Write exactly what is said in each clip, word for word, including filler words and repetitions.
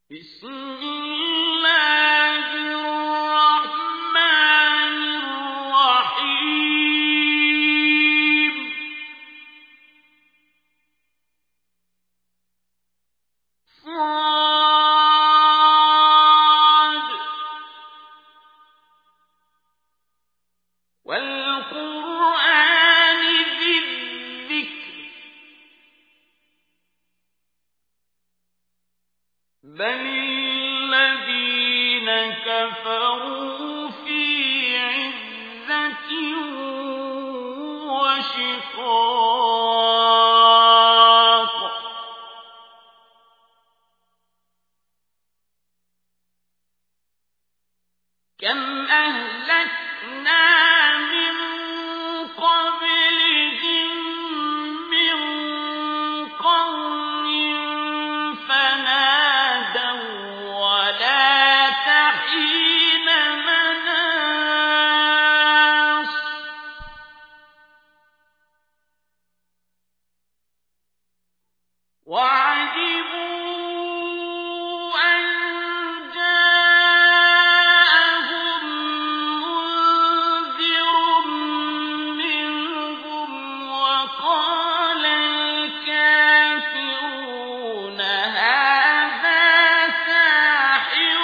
بسم الله الرحمن الرحيم صاد والقرآن ذي الذكر بل الذين كفروا في عزة وشقاق كم أهلكنا من قبلهم من قرن فنادوا ولا تحين مناص وعجبوا أن جاءهم منذر منهم وقال الكافرون هذا ساحر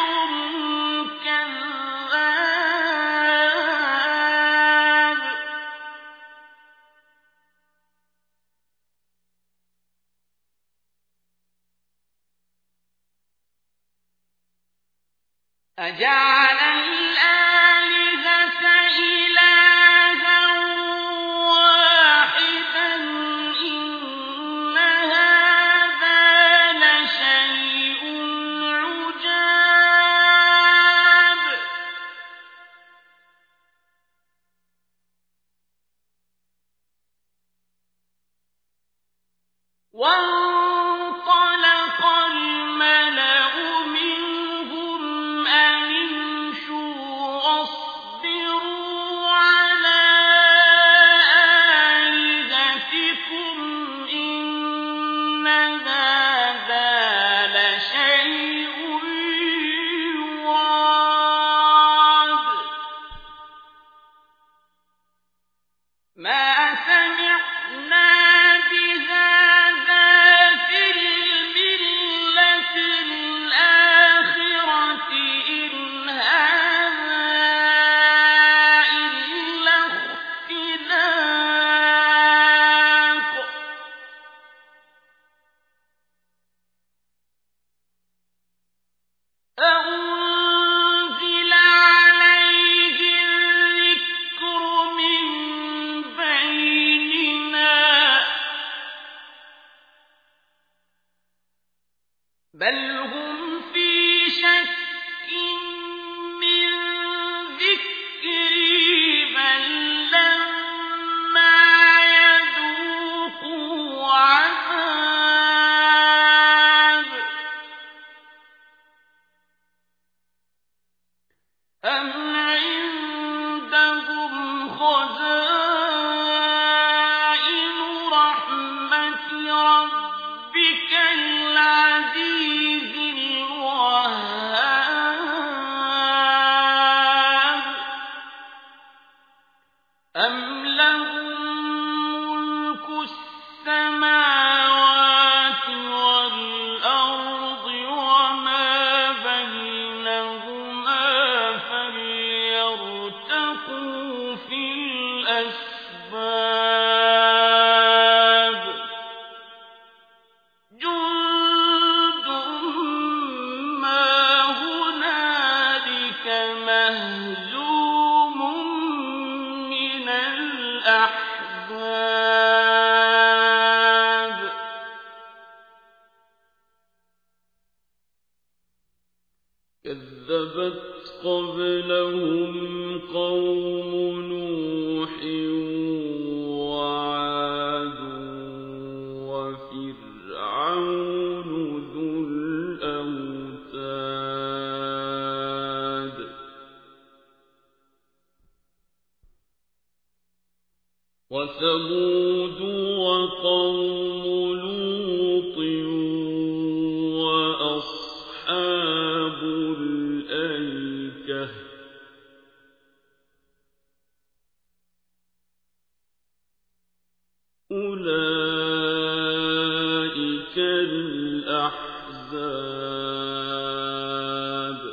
كذاب أجعل الآلهة إلها واحدا إن هذا لشيء عجاب وانطلق الملأ منهم أن امشوا واصبروا على آلهتكم إن هذا لشيء يراد ما سمعنا بهذا في الملة الآخرة إن هذا إلا اختلاق أأنزل عليه الذكر من بيننا بل هم في شك من ذكري بل لما يذوقوا عذاب أم عندهم خزائن رحمة ربك العزيز الوهاب أم لهم ملك السماوات والأرض وما بينهما فليرتقوا في الأسباب جند ما هنالك مهزوم من الأحزاب كذبت قبلهم قوم نوح وعاد وفرعون ذو الأوتاد وثمود وقوم لوط وأصحاب أصحاب الأيكة أولئك الأحزاب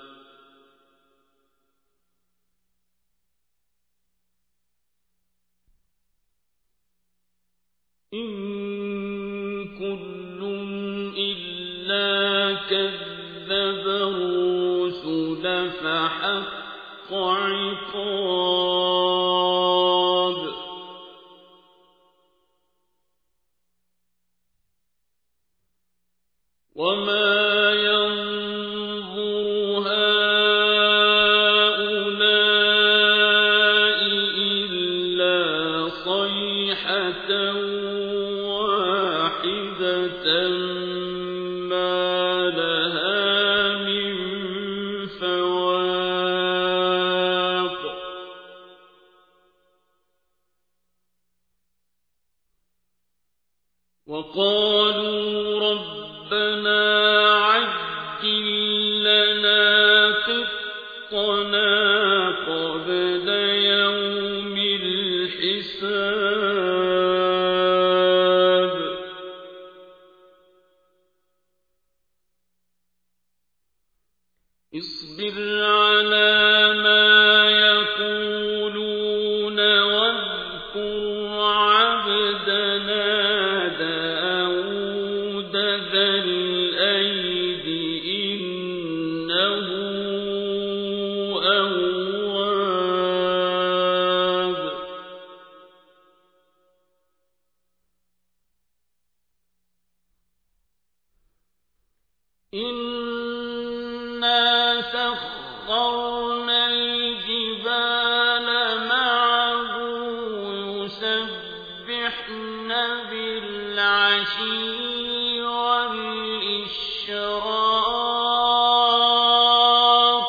إن كل إلا كذب الرسل فحق عقاب وما ينظر هؤلاء إلا صيحة واحدة ما لها من فواق وقالوا ربنا عجل لنا قطنا قبل يوم الحساب اصبر على ما يقولون واذكر عبدنا داود ذا الأيد إنه أواب إنا سخرنا الجبال معه يسبحن بالعشي والإشراق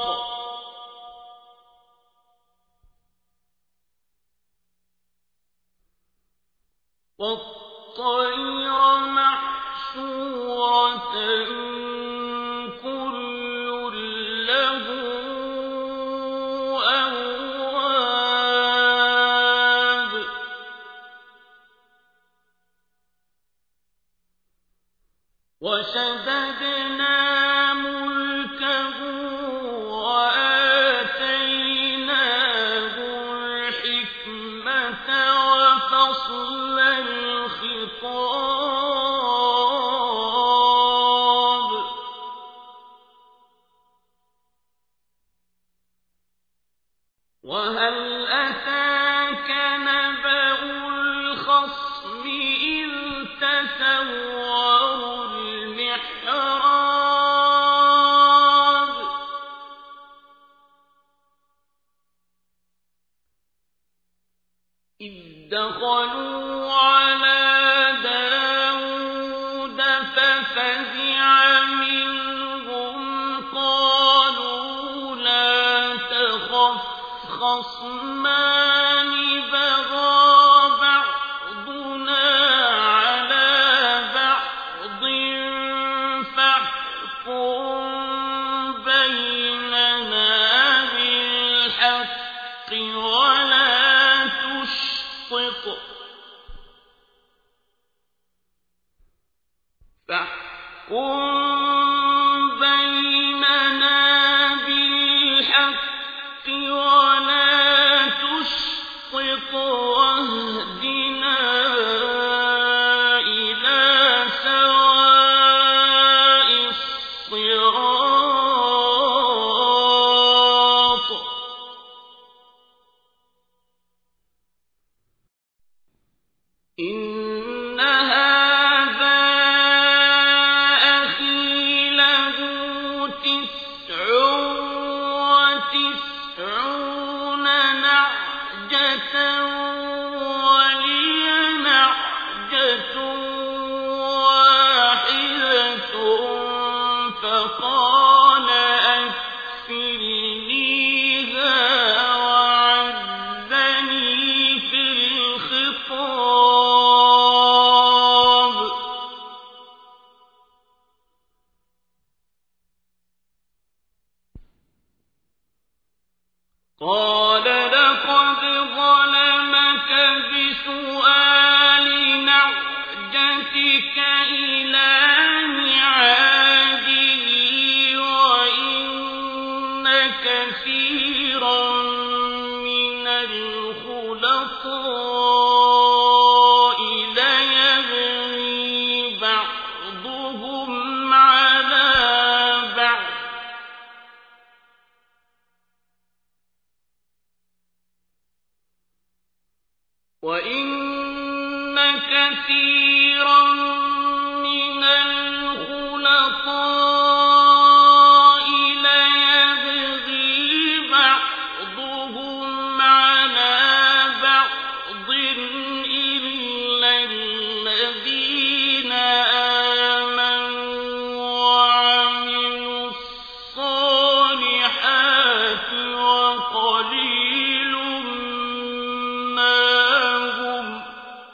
والطير محشورة كل له أواب وشددنا ملكه وآتيناه الحكمة وفصل الخطاب وهل أتاك نبأ الخصم إذ تسوروا المحراب إذ دخلوا على داود ففزع منهم قالوا لا تخف خصمان بغى بعضنا على بعض فاحكم بيننا بالحق ولا تشطط فاحكم بيننا بالحق ولا تشطط واهدنا إلى سواء الصراط إن هذا أخي له تسع وتسعون نعجة ولي نعجة واحدة فقال أكفلنيها وعزني في الخطاب قال لقد ظلمك بسؤال نعجتك إلى نعاجه وإن كثيرا من الخلطاء ليبغي بعضهم على بعض وَإِنَّ كَثِيرًا مِنَ الْخُلَطَاءِ لَيَبْغِي بَعْضُهُمْ عَلَىٰ بَعْضٍ إِلَّا الَّذِينَ آمَنُوا وَعَمِلُوا الصَّالِحَاتِ وَقَلِيلٌ مَّا هُمْ ۗ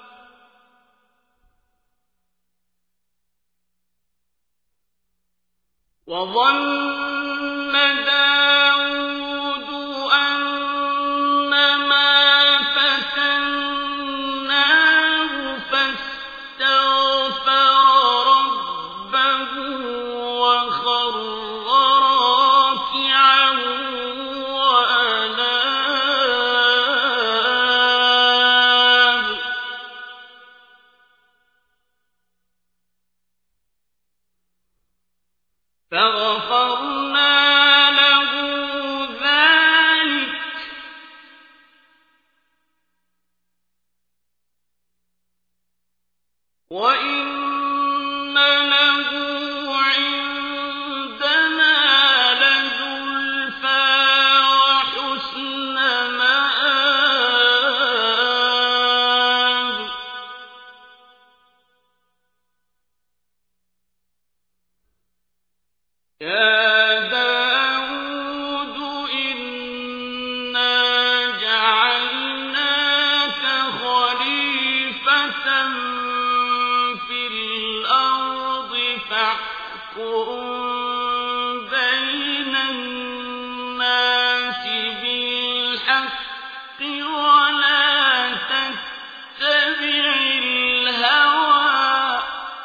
وَظَنَّ دَاوُودُ أَنَّمَا فَتَنَّاهُ فَاسْتَغْفَرَ رَبَّهُ وَخَرَّ رَاكِعًا وَأَنَابَ فَغَفَرْنَا لَهُ ذَٰلِكَ ۖ وَإِنَّ لَهُ عِندَنَا لَزُلْفَىٰ وَحُسْنَ مَآبٍ يَا دَاوُودُ إِنَّا جَعَلْنَاكَ خَلِيفَةً فِي الْأَرْضِ فَاحْكُم بَيْنَ النَّاسِ بِالْحَقِّ وَلَا تَتَّبِعِ الْهَوَىٰ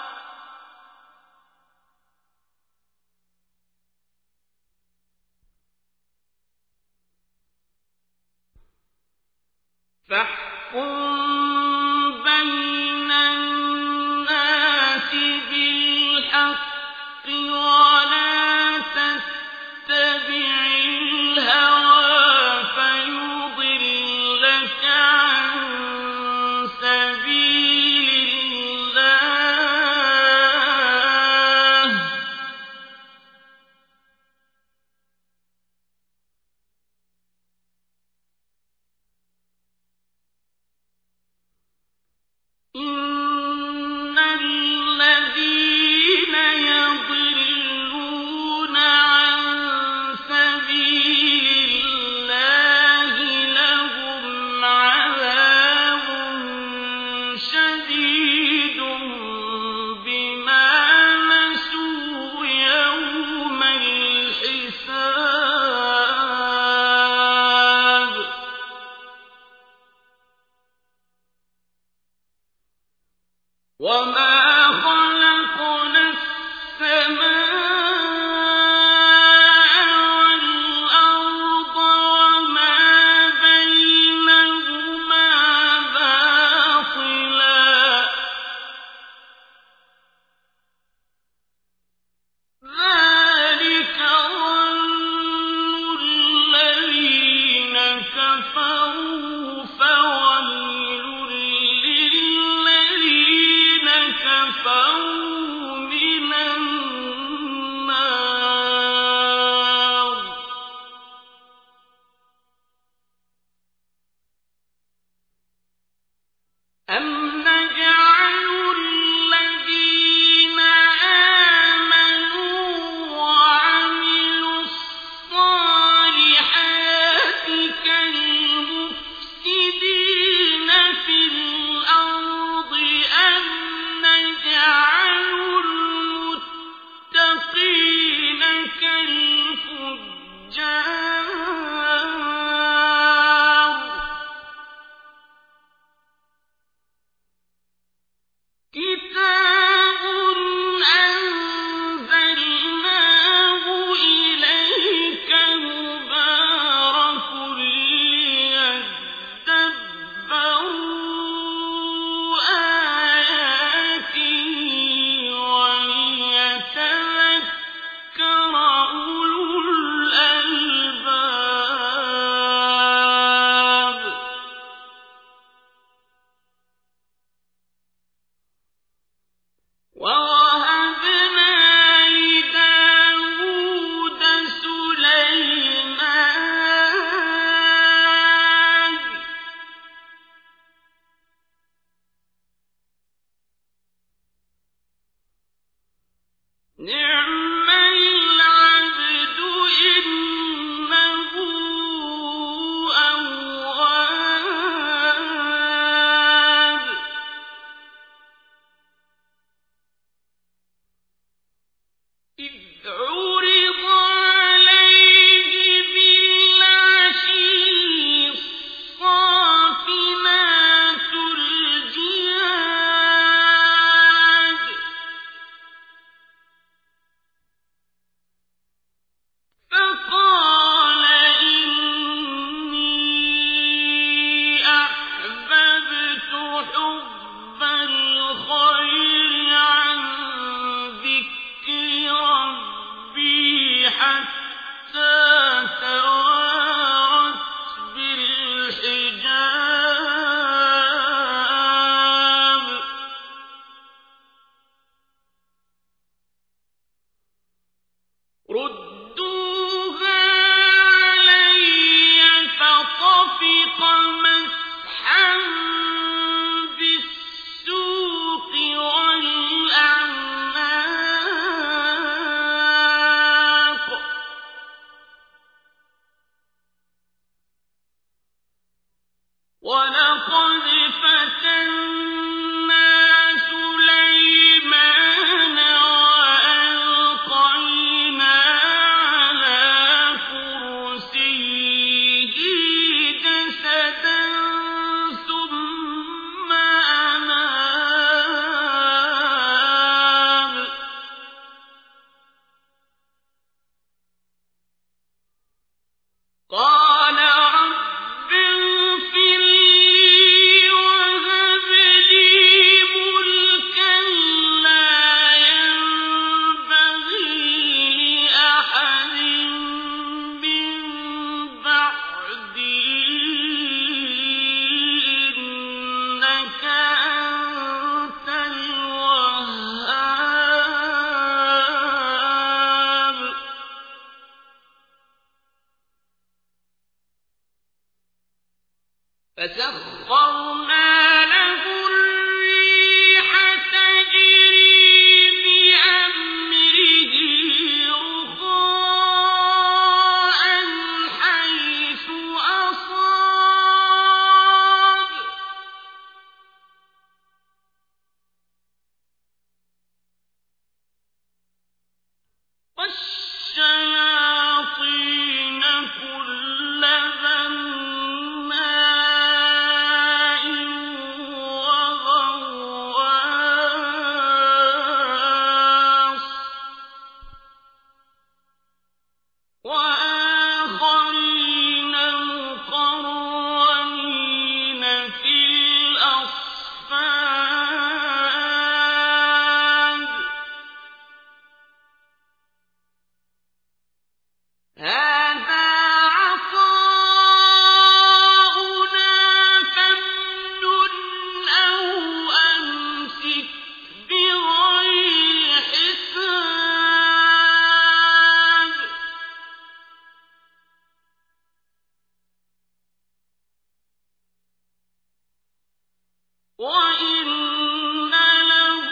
فاحكم بين الناس بالحق ولا تتبع الهوى فيضلك عن سبيل الله حتى توارت بالحجاب ردوها علي فطفق مسحا بالسوق والأعناق ولقد فتنا سليمان وألقينا على كرسيه جسدا ثم أناب قال رب اغفر لي وهب لي ملكا لا ينبغي لأحد من بعدي إنك أنت الوهاب فسخرنا له الريح تجري بأمره رخاء حيث أصاب والشياطين كل بناء وغواص وآخرين مقرنين في الأصفاد هذا عطاؤنا فامنن أو أمسك بغير حساب وإن له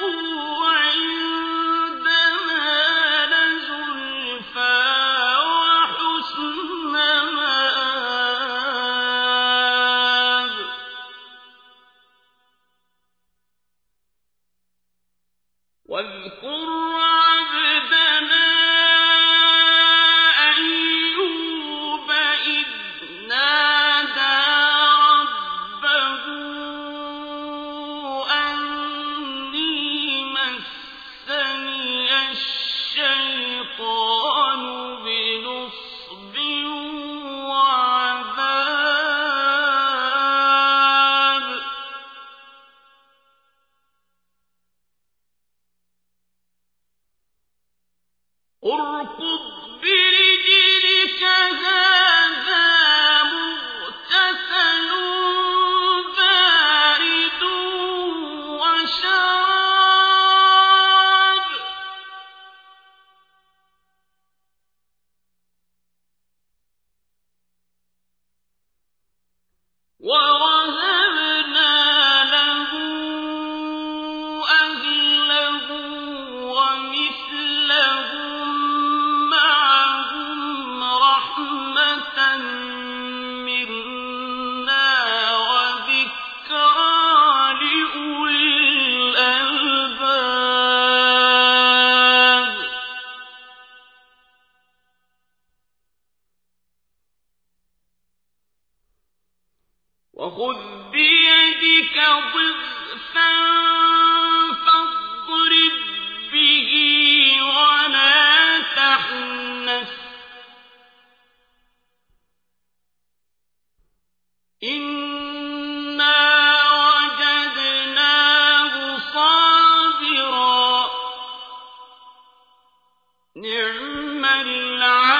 عندنا لزلفى وحسن مآب واذكر عبدنا أيوب إذ نادى ربه أني مسني الشيطان بنصب وعذاب اركض برجلك هذا مغتسل بارد وشراب ووهبنا له أهله ومثلهم معهم رحمة منا وذكرى لأولي الألباب وخذ بيدك ضغثا فاضرب به ولا تحنث إنا وجدناه صابرا نعم العبد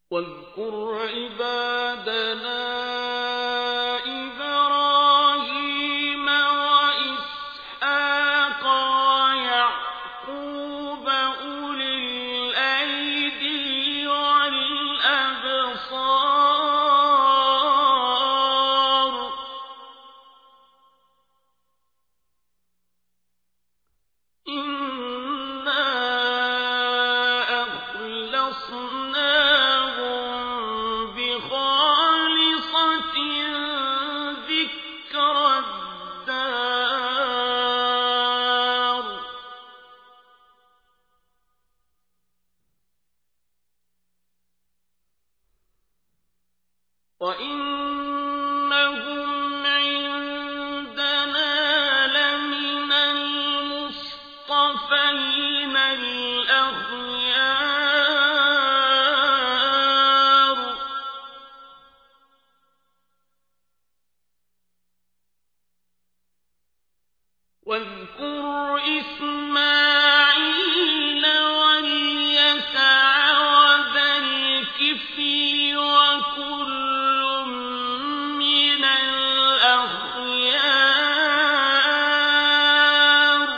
واذكر عبادنا إبراهيم وإسحاق ويعقوب أولي الأيدي والأبصار إنا أخلصناهم بخالصة ذكر الدار وإنهم عندنا لمن المصطفين الأخيار واذكر إسماعيل واليسع وذا الكفل وكل من الأخيار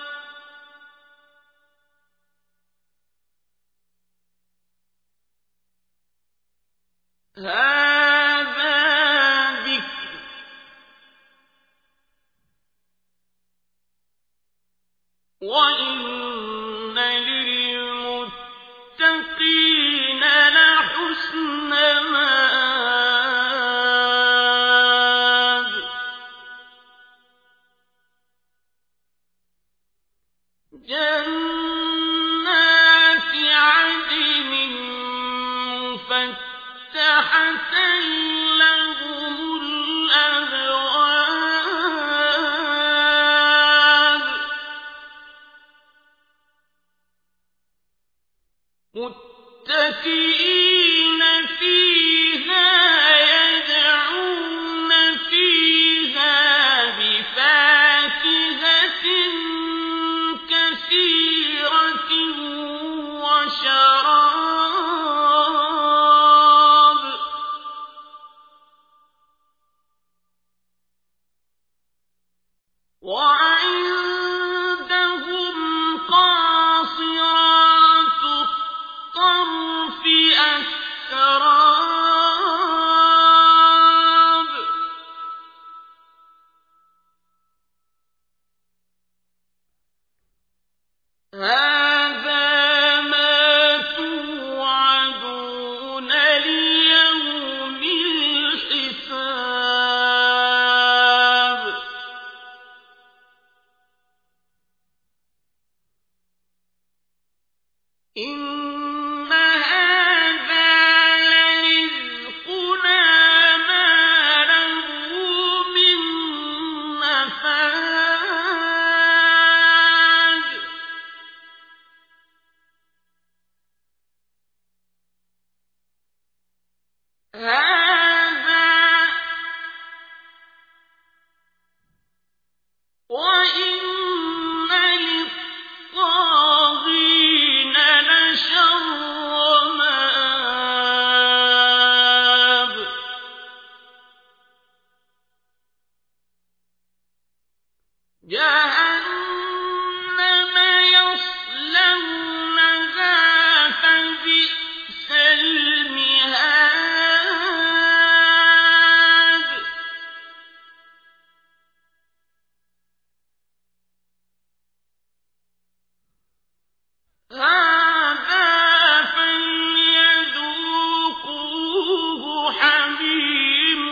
هذا ذكر وإن للمتقين لحسن مآب جنات عدن مفتحة لهم الأبواب متكئين فيها يدعون فيها بفاكهة كثيرة وشراب وعندهم قاصرات الطرف أتراب هذا ما توعدون ليوم الحساب إن هذا لرزقنا ما له من نفاد هذا وإن للطاغين لشر مآب جهنم يصلونها فبئس المهاد هذا فليذوقوه حميم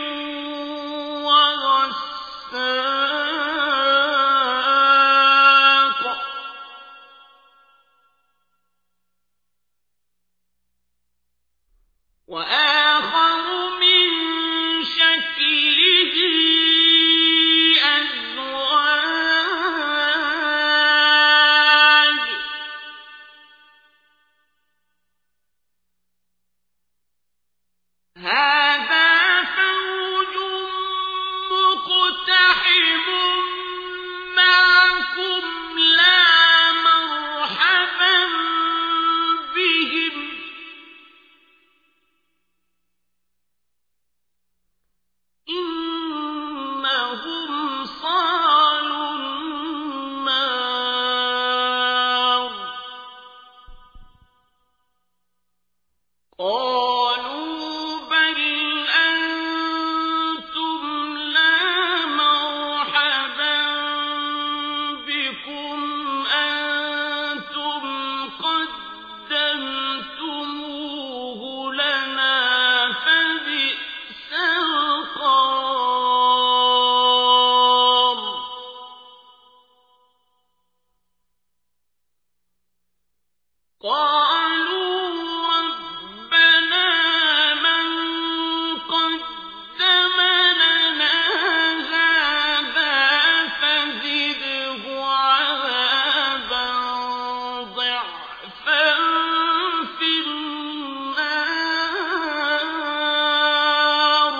وغساق وآخر من شكله أزواج هذا فوج مقتحم معكم لا مرحبا بهم قالوا بل أنتم لا مرحبا بكم أنتم قدمتموه لنا فبئس القرار قالوا ربنا من قدم لنا هذا فزده عذابا ضعفا في النار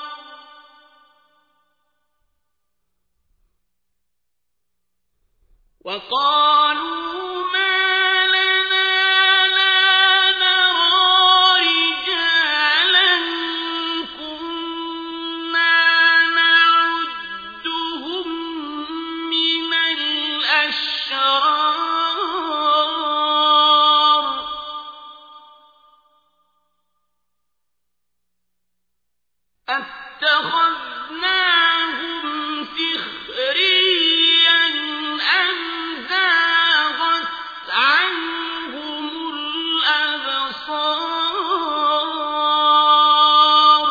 وقالوا ما لنا لا نرى رجالا كنا نعدهم من الأشرار أتخذناهم سخريا أم زاغت عنهم الأبصار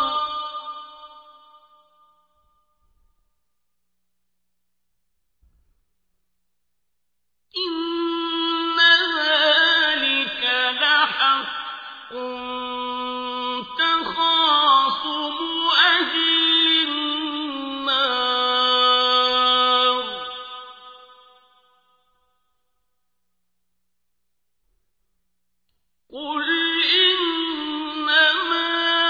إن ذلك لحق تخاصم أهل النار قل إنما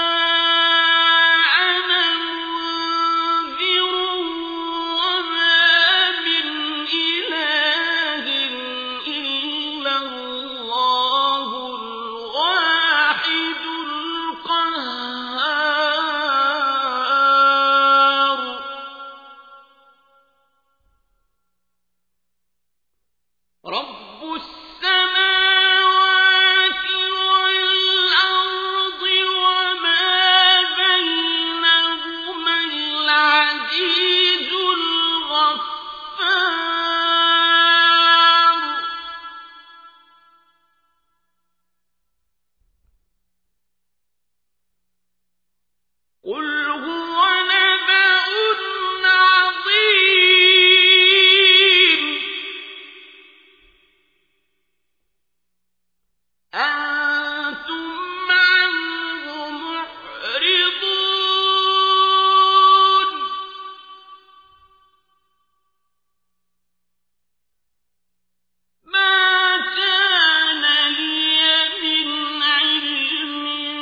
أنا منذر وما من إله إلا الله الواحد القهار رب السماوات والأرض وما بينهما العزيز الغفار قل هو نبأ عظيم أنتم عنه معرضون ما كان لي من علم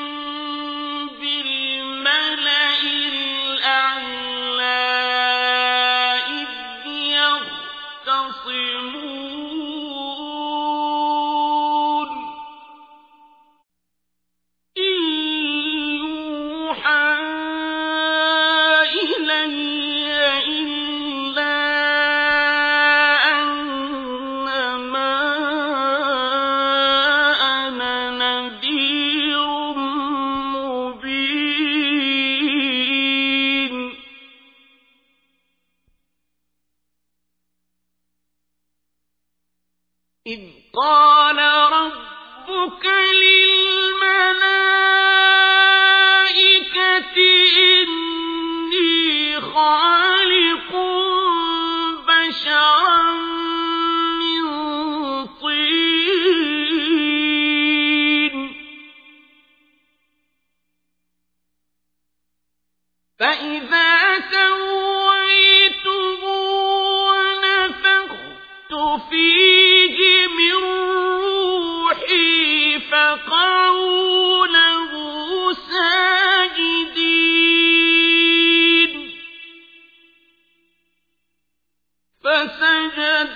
بالملأ الأعلى إذ يختصمون إن يوحى إلي إلا أنما أنا نذير مبين إذ قال ربك للملائكة إني خالق بشرا من طين فإذا سويته ونفخت فيه من روحي فقعوا له ساجدين فسجد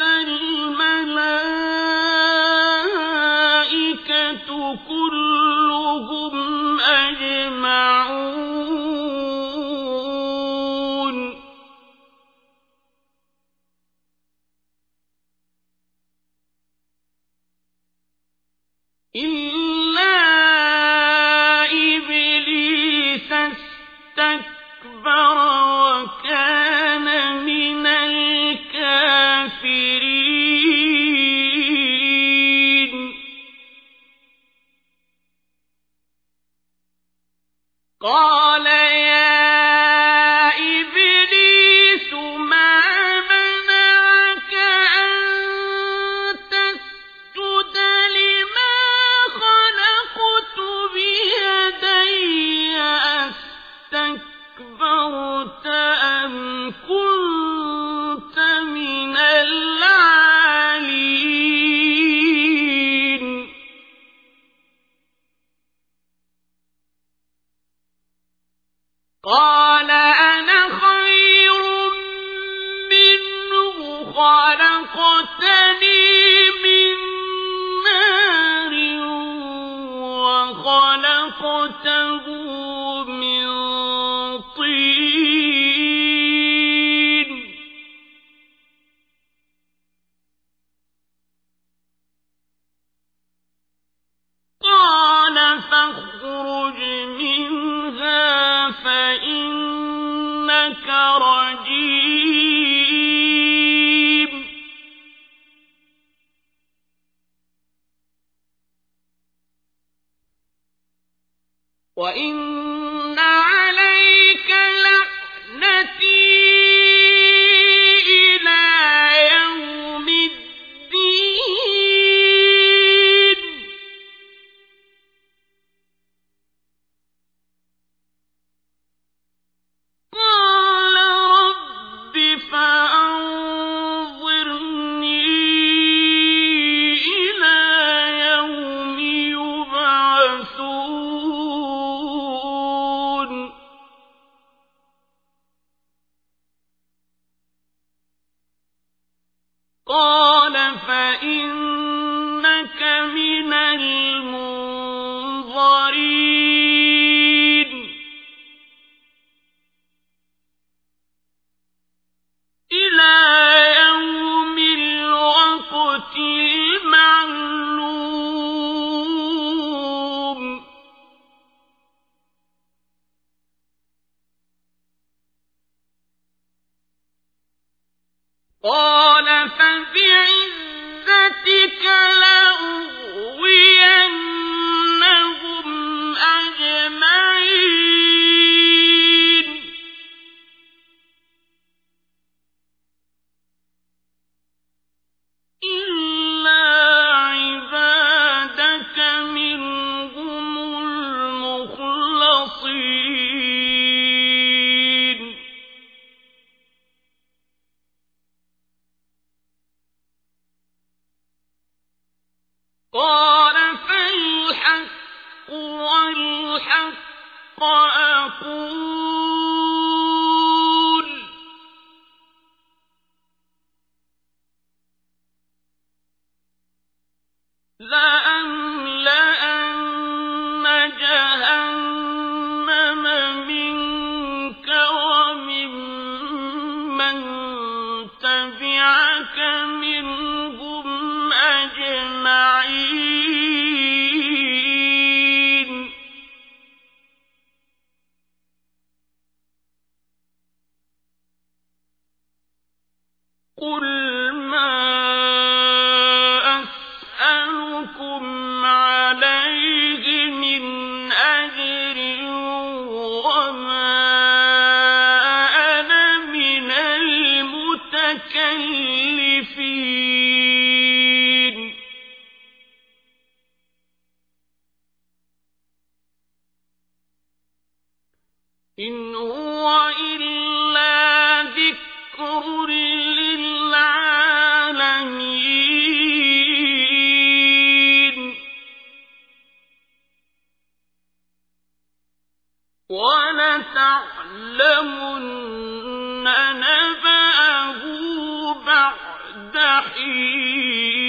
الملائكة كلهم أجمعون قال يا إبليس ما منعك أن تسجد لما خلقت بيدي أستكبرت أم كنت من العالين قال أنا خير منه خلقتني من نار وخلقته من طين قال فاخرج منها فإنك رجيم وإن عليك لعنتي إلى يوم الدين قال رب فأنظرني إلى يوم يبعثون قال فإنك من المنظرين إلى يوم الوقت المعلوم قال فبعزتك لأغوينهم أجمعين إلا عبادك منهم المخلصين قال فالحق والحق أقول لأملأن جهنم منك وممن تبعك منهم أجمعين قل ما أسألكم عليه من أجر وما أنا من المتكلفين إن هو إلا ذكر للعالمين ولتعلمن نبأه بعد حين